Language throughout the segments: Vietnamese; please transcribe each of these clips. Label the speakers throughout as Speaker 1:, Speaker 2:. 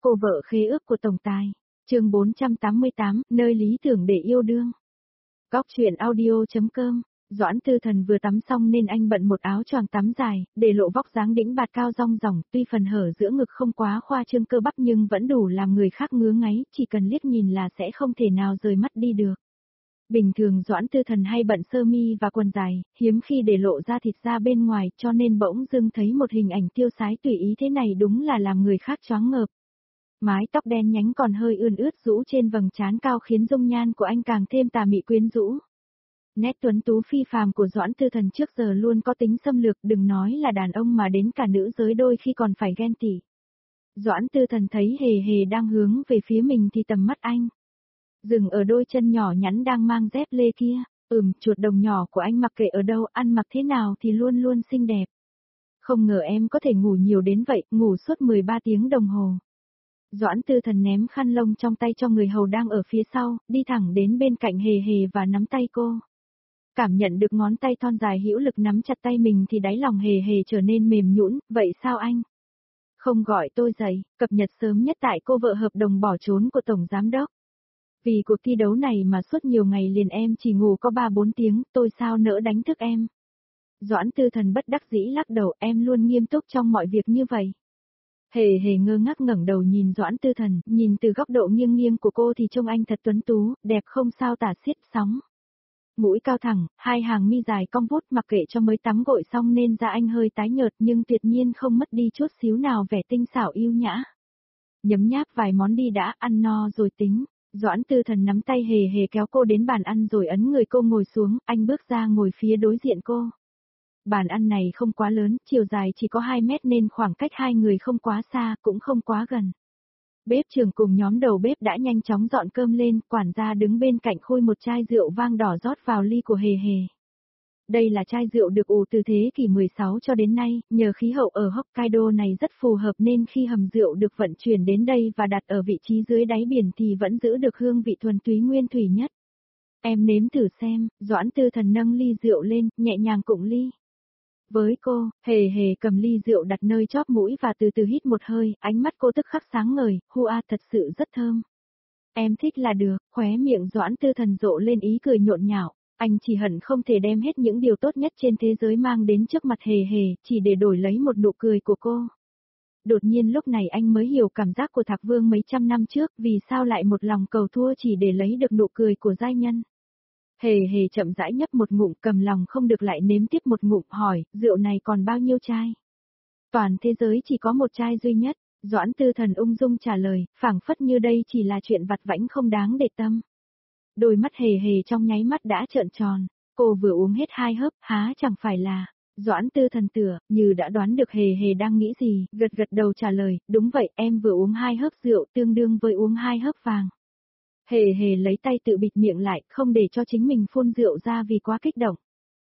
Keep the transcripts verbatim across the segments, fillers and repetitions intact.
Speaker 1: Cô vợ khế ước của tổng tài. Chương bốn trăm tám mươi tám, nơi lý tưởng để yêu đương. Góc truyện audio.com. Doãn Tư Thần vừa tắm xong nên anh bận một áo choàng tắm dài, để lộ vóc dáng đĩnh bạt cao rong ròng, tuy phần hở giữa ngực không quá khoa trương cơ bắp nhưng vẫn đủ làm người khác ngứa ngáy, chỉ cần liếc nhìn là sẽ không thể nào rời mắt đi được. Bình thường Doãn Tư Thần hay bận sơ mi và quần dài, hiếm khi để lộ ra thịt ra bên ngoài, cho nên bỗng dưng thấy một hình ảnh tiêu sái tùy ý thế này đúng là làm người khác choáng ngợp. Mái tóc đen nhánh còn hơi ươn ướt rũ trên vầng trán cao khiến dung nhan của anh càng thêm tà mị quyến rũ. Nét tuấn tú phi phàm của Doãn Tư Thần trước giờ luôn có tính xâm lược, đừng nói là đàn ông mà đến cả nữ giới đôi khi còn phải ghen tị. Doãn Tư Thần thấy Hề Hề đang hướng về phía mình thì tầm mắt anh dừng ở đôi chân nhỏ nhắn đang mang dép lê kia. Ừm, chuột đồng nhỏ của anh mặc kệ ở đâu, ăn mặc thế nào thì luôn luôn xinh đẹp. Không ngờ em có thể ngủ nhiều đến vậy, ngủ suốt mười ba tiếng đồng hồ. Doãn Tư Thần ném khăn lông trong tay cho người hầu đang ở phía sau, đi thẳng đến bên cạnh Hề Hề và nắm tay cô. Cảm nhận được ngón tay thon dài hữu lực nắm chặt tay mình thì đáy lòng Hề Hề trở nên mềm nhũn. Vậy sao anh không gọi tôi dậy, cập nhật sớm nhất tại cô vợ hợp đồng bỏ trốn của Tổng Giám Đốc. Vì cuộc thi đấu này mà suốt nhiều ngày liền em chỉ ngủ có ba bốn tiếng, tôi sao nỡ đánh thức em. Doãn Tư Thần bất đắc dĩ lắc đầu, em luôn nghiêm túc trong mọi việc như vậy. Hề Hề ngơ ngác ngẩng đầu nhìn Doãn Tư Thần, nhìn từ góc độ nghiêng nghiêng của cô thì trông anh thật tuấn tú, đẹp không sao tả xiết sóng. Mũi cao thẳng, hai hàng mi dài cong vút, mặc kệ cho mới tắm gội xong nên da anh hơi tái nhợt nhưng tuyệt nhiên không mất đi chút xíu nào vẻ tinh xảo yêu nhã. Nhấm nháp vài món đi đã, ăn no rồi tính. Doãn Tư Thần nắm tay Hề Hề kéo cô đến bàn ăn rồi ấn người cô ngồi xuống, anh bước ra ngồi phía đối diện cô. Bàn ăn này không quá lớn, chiều dài chỉ có hai mét nên khoảng cách hai người không quá xa, cũng không quá gần. Bếp trưởng cùng nhóm đầu bếp đã nhanh chóng dọn cơm lên, quản gia đứng bên cạnh khui một chai rượu vang đỏ rót vào ly của Hề Hề. Đây là chai rượu được ủ từ thế kỷ mười sáu cho đến nay, nhờ khí hậu ở Hokkaido này rất phù hợp nên khi hầm rượu được vận chuyển đến đây và đặt ở vị trí dưới đáy biển thì vẫn giữ được hương vị thuần túy nguyên thủy nhất. Em nếm thử xem, Doãn Tư Thần nâng ly rượu lên, nhẹ nhàng cụng ly. Với cô, Hề Hề cầm ly rượu đặt nơi chóp mũi và từ từ hít một hơi, ánh mắt cô tức khắc sáng ngời, hua thật sự rất thơm. Em thích là được, khóe miệng Doãn Tư Thần rộ lên ý cười nhộn nhạo. Anh chỉ hận không thể đem hết những điều tốt nhất trên thế giới mang đến trước mặt Hề Hề, chỉ để đổi lấy một nụ cười của cô. Đột nhiên lúc này anh mới hiểu cảm giác của Thạc Vương mấy trăm năm trước, vì sao lại một lòng cầu thua chỉ để lấy được nụ cười của giai nhân. Hề Hề chậm rãi nhấp một ngụm, cầm lòng không được lại nếm tiếp một ngụm, hỏi, rượu này còn bao nhiêu chai? Toàn thế giới chỉ có một chai duy nhất, Doãn Tư Thần ung dung trả lời, phảng phất như đây chỉ là chuyện vặt vãnh không đáng để tâm. Đôi mắt Hề Hề trong nháy mắt đã trợn tròn, cô vừa uống hết hai hớp, há chẳng phải là. Doãn Tư Thần tựa, như đã đoán được Hề Hề đang nghĩ gì, gật gật đầu trả lời, đúng vậy, em vừa uống hai hớp rượu tương đương với uống hai hớp vàng. Hề Hề lấy tay tự bịt miệng lại, không để cho chính mình phun rượu ra vì quá kích động.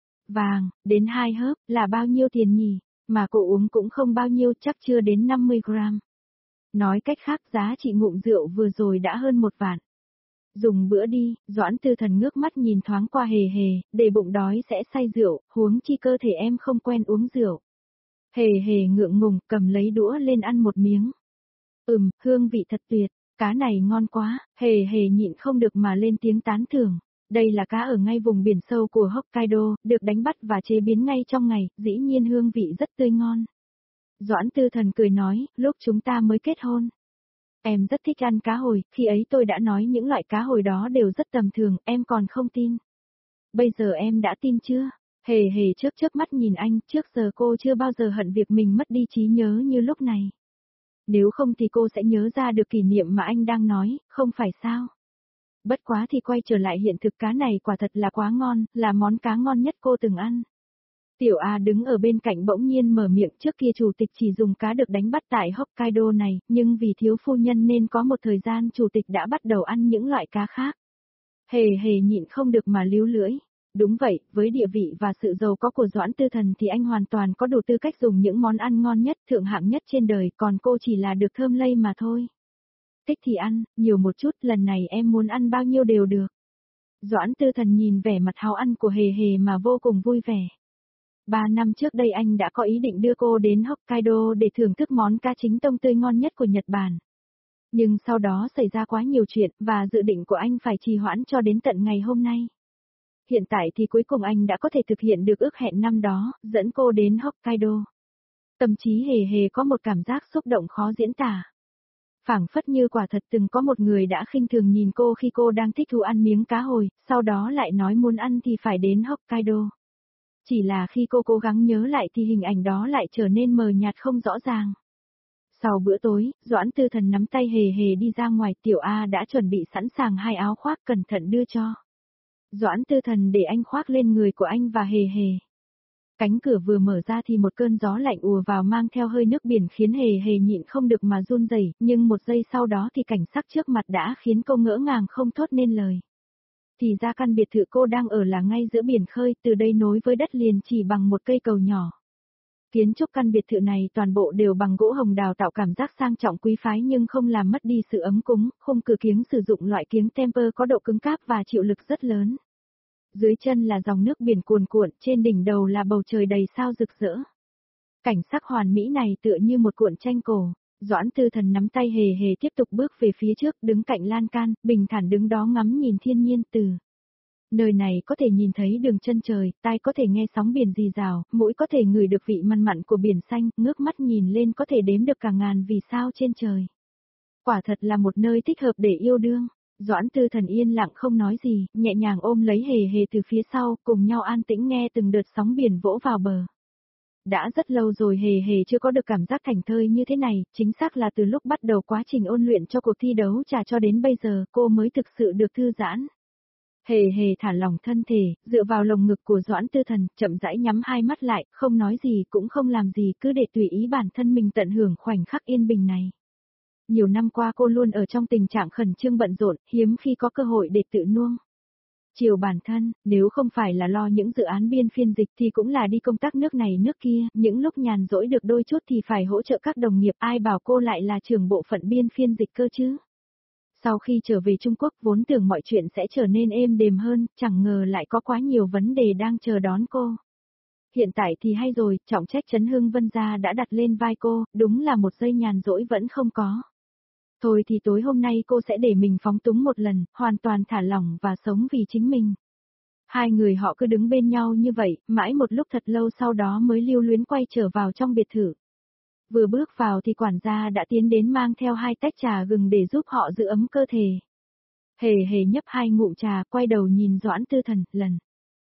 Speaker 1: Vàng, đến hai hớp, là bao nhiêu tiền nhỉ? Mà cô uống cũng không bao nhiêu, chắc chưa đến năm mươi gram. Nói cách khác, giá trị ngụm rượu vừa rồi đã hơn một vạn. Dùng bữa đi, Doãn Tư Thần ngước mắt nhìn thoáng qua Hề Hề, để bụng đói sẽ say rượu, huống chi cơ thể em không quen uống rượu. Hề Hề ngượng ngùng, cầm lấy đũa lên ăn một miếng. Ừm, hương vị thật tuyệt, cá này ngon quá, Hề Hề nhịn không được mà lên tiếng tán thưởng. Đây là cá ở ngay vùng biển sâu của Hokkaido, được đánh bắt và chế biến ngay trong ngày, dĩ nhiên hương vị rất tươi ngon. Doãn Tư Thần cười nói, lúc chúng ta mới kết hôn. Em rất thích ăn cá hồi, khi ấy tôi đã nói những loại cá hồi đó đều rất tầm thường, em còn không tin. Bây giờ em đã tin chưa? Hề Hề chớp chớp mắt nhìn anh, trước giờ cô chưa bao giờ hận việc mình mất đi trí nhớ như lúc này. Nếu không thì cô sẽ nhớ ra được kỷ niệm mà anh đang nói, không phải sao? Bất quá thì quay trở lại hiện thực, cá này quả thật là quá ngon, là món cá ngon nhất cô từng ăn. Tiểu A đứng ở bên cạnh bỗng nhiên mở miệng, trước kia chủ tịch chỉ dùng cá được đánh bắt tại Hokkaido này, nhưng vì thiếu phu nhân nên có một thời gian chủ tịch đã bắt đầu ăn những loại cá khác. Hề Hề nhịn không được mà líu lưỡi. Đúng vậy, với địa vị và sự giàu có của Doãn Tư Thần thì anh hoàn toàn có đủ tư cách dùng những món ăn ngon nhất, thượng hạng nhất trên đời, còn cô chỉ là được thơm lây mà thôi. Thích thì ăn, nhiều một chút, lần này em muốn ăn bao nhiêu đều được. Doãn Tư Thần nhìn vẻ mặt háo ăn của Hề Hề mà vô cùng vui vẻ. Ba năm trước đây anh đã có ý định đưa cô đến Hokkaido để thưởng thức món cá chính tông tươi ngon nhất của Nhật Bản. Nhưng sau đó xảy ra quá nhiều chuyện và dự định của anh phải trì hoãn cho đến tận ngày hôm nay. Hiện tại thì cuối cùng anh đã có thể thực hiện được ước hẹn năm đó, dẫn cô đến Hokkaido. Tâm trí hề hề có một cảm giác xúc động khó diễn tả. Phảng phất như quả thật từng có một người đã khinh thường nhìn cô khi cô đang thích thú ăn miếng cá hồi, sau đó lại nói muốn ăn thì phải đến Hokkaido. Chỉ là khi cô cố gắng nhớ lại thì hình ảnh đó lại trở nên mờ nhạt không rõ ràng. Sau bữa tối, Doãn Tư Thần nắm tay hề hề đi ra ngoài, Tiểu A đã chuẩn bị sẵn sàng hai áo khoác cẩn thận đưa cho. Doãn Tư Thần để anh khoác lên người của anh và hề hề. Cánh cửa vừa mở ra thì một cơn gió lạnh ùa vào mang theo hơi nước biển khiến hề hề nhịn không được mà run rẩy, nhưng một giây sau đó thì cảnh sắc trước mặt đã khiến cô ngỡ ngàng không thốt nên lời. Thì ra căn biệt thự cô đang ở là ngay giữa biển khơi, từ đây nối với đất liền chỉ bằng một cây cầu nhỏ. Kiến trúc căn biệt thự này toàn bộ đều bằng gỗ hồng đào tạo cảm giác sang trọng quý phái nhưng không làm mất đi sự ấm cúng, khung cửa kiếng sử dụng loại kiếng temper có độ cứng cáp và chịu lực rất lớn. Dưới chân là dòng nước biển cuồn cuộn, trên đỉnh đầu là bầu trời đầy sao rực rỡ. Cảnh sắc hoàn mỹ này tựa như một cuộn tranh cổ. Doãn Tư Thần nắm tay hề hề tiếp tục bước về phía trước, đứng cạnh lan can, bình thản đứng đó ngắm nhìn thiên nhiên từ. Nơi này có thể nhìn thấy đường chân trời, tai có thể nghe sóng biển rì rào, mũi có thể ngửi được vị mặn mặn của biển xanh, ngước mắt nhìn lên có thể đếm được cả ngàn vì sao trên trời. Quả thật là một nơi thích hợp để yêu đương. Doãn Tư Thần yên lặng không nói gì, nhẹ nhàng ôm lấy hề hề từ phía sau, cùng nhau an tĩnh nghe từng đợt sóng biển vỗ vào bờ. Đã rất lâu rồi hề hề chưa có được cảm giác thành thơi như thế này, chính xác là từ lúc bắt đầu quá trình ôn luyện cho cuộc thi đấu trà cho đến bây giờ cô mới thực sự được thư giãn. Hề hề thả lỏng thân thể, dựa vào lồng ngực của Doãn Tư Thần, chậm rãi nhắm hai mắt lại, không nói gì cũng không làm gì, cứ để tùy ý bản thân mình tận hưởng khoảnh khắc yên bình này. Nhiều năm qua cô luôn ở trong tình trạng khẩn trương bận rộn, hiếm khi có cơ hội để tự nuông chiều bản thân, nếu không phải là lo những dự án biên phiên dịch thì cũng là đi công tác nước này nước kia, những lúc nhàn rỗi được đôi chút thì phải hỗ trợ các đồng nghiệp, ai bảo cô lại là trưởng bộ phận biên phiên dịch cơ chứ. Sau khi trở về Trung Quốc vốn tưởng mọi chuyện sẽ trở nên êm đềm hơn, chẳng ngờ lại có quá nhiều vấn đề đang chờ đón cô. Hiện tại thì hay rồi, trọng trách Trấn Hưng Vân gia đã đặt lên vai cô, đúng là một giây nhàn rỗi vẫn không có. Thôi thì tối hôm nay cô sẽ để mình phóng túng một lần, hoàn toàn thả lỏng và sống vì chính mình. Hai người họ cứ đứng bên nhau như vậy, mãi một lúc thật lâu sau đó mới lưu luyến quay trở vào trong biệt thự. Vừa bước vào thì quản gia đã tiến đến mang theo hai tách trà gừng để giúp họ giữ ấm cơ thể. Hề hề nhấp hai ngụm trà, quay đầu nhìn Doãn Tư Thần, lần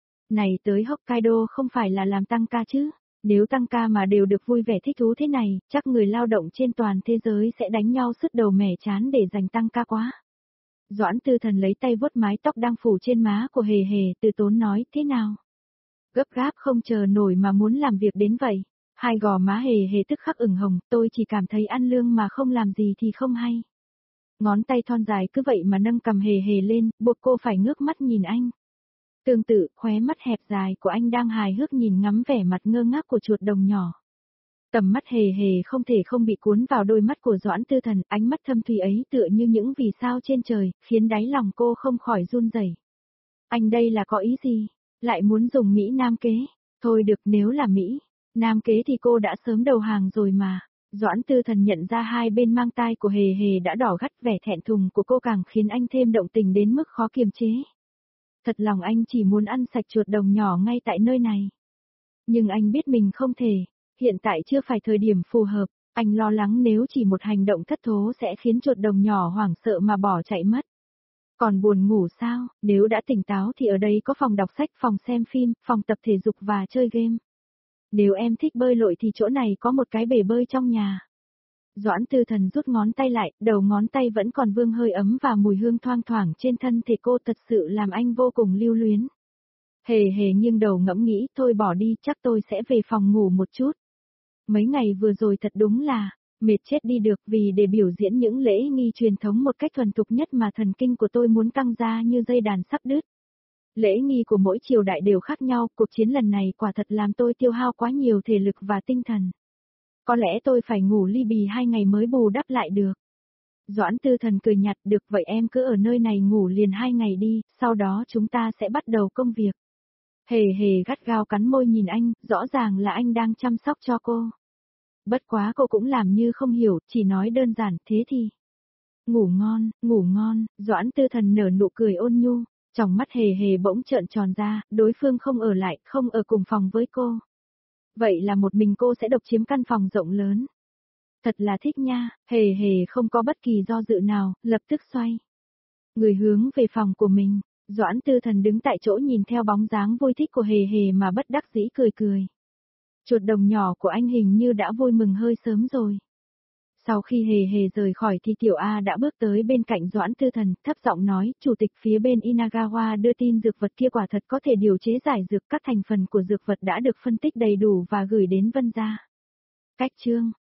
Speaker 1: này tới Hokkaido không phải là làm tăng ca chứ? Nếu tăng ca mà đều được vui vẻ thích thú thế này, chắc người lao động trên toàn thế giới sẽ đánh nhau sứt đầu mẻ chán để giành tăng ca quá. Doãn Tư Thần lấy tay vuốt mái tóc đang phủ trên má của hề hề, từ tốn nói, thế nào? Gấp gáp không chờ nổi mà muốn làm việc đến vậy. Hai gò má hề hề tức khắc ửng hồng, tôi chỉ cảm thấy ăn lương mà không làm gì thì không hay. Ngón tay thon dài cứ vậy mà nâng cầm hề hề lên, buộc cô phải ngước mắt nhìn anh. Tương tự, khóe mắt hẹp dài của anh đang hài hước nhìn ngắm vẻ mặt ngơ ngác của chuột đồng nhỏ. Tầm mắt hề hề không thể không bị cuốn vào đôi mắt của Doãn Tư Thần, ánh mắt thâm thúy ấy tựa như những vì sao trên trời, khiến đáy lòng cô không khỏi run rẩy. Anh đây là có ý gì? Lại muốn dùng Mỹ Nam kế? Thôi được, nếu là Mỹ Nam kế thì cô đã sớm đầu hàng rồi mà. Doãn Tư Thần nhận ra hai bên mang tai của hề hề đã đỏ gắt, vẻ thẹn thùng của cô càng khiến anh thêm động tình đến mức khó kiềm chế. Thật lòng anh chỉ muốn ăn sạch chuột đồng nhỏ ngay tại nơi này. Nhưng anh biết mình không thể, hiện tại chưa phải thời điểm phù hợp, anh lo lắng nếu chỉ một hành động thất thố sẽ khiến chuột đồng nhỏ hoảng sợ mà bỏ chạy mất. Còn buồn ngủ sao, nếu đã tỉnh táo thì ở đây có phòng đọc sách, phòng xem phim, phòng tập thể dục và chơi game. Nếu em thích bơi lội thì chỗ này có một cái bể bơi trong nhà. Doãn Tư Thần rút ngón tay lại, đầu ngón tay vẫn còn vương hơi ấm và mùi hương thoang thoảng trên thân thể cô, thật sự làm anh vô cùng lưu luyến. Hề hề nghiêng đầu ngẫm nghĩ, thôi bỏ đi, chắc tôi sẽ về phòng ngủ một chút. Mấy ngày vừa rồi thật đúng là mệt chết đi được, vì để biểu diễn những lễ nghi truyền thống một cách thuần thục nhất mà thần kinh của tôi muốn căng ra như dây đàn sắp đứt. Lễ nghi của mỗi triều đại đều khác nhau, cuộc chiến lần này quả thật làm tôi tiêu hao quá nhiều thể lực và tinh thần. Có lẽ tôi phải ngủ ly bì hai ngày mới bù đắp lại được. Doãn Tư Thần cười nhạt, được vậy em cứ ở nơi này ngủ liền hai ngày đi, sau đó chúng ta sẽ bắt đầu công việc. Hề hề gắt gao cắn môi nhìn anh, rõ ràng là anh đang chăm sóc cho cô. Bất quá cô cũng làm như không hiểu, chỉ nói đơn giản, thế thì. Ngủ ngon, ngủ ngon, Doãn Tư Thần nở nụ cười ôn nhu, tròng mắt hề hề bỗng trợn tròn ra, đối phương không ở lại, không ở cùng phòng với cô. Vậy là một mình cô sẽ độc chiếm căn phòng rộng lớn. Thật là thích nha, hề hề không có bất kỳ do dự nào, lập tức xoay. Người hướng về phòng của mình, Doãn Tư Thần đứng tại chỗ nhìn theo bóng dáng vui thích của hề hề mà bất đắc dĩ cười cười. Chuột đồng nhỏ của anh hình như đã vui mừng hơi sớm rồi. Sau khi hề hề rời khỏi thì Tiểu A đã bước tới bên cạnh Doãn Tư Thần, thấp giọng nói, chủ tịch phía bên Inagawa đưa tin dược vật kia quả thật có thể điều chế giải dược, các thành phần của dược vật đã được phân tích đầy đủ và gửi đến Vân gia. Cách chương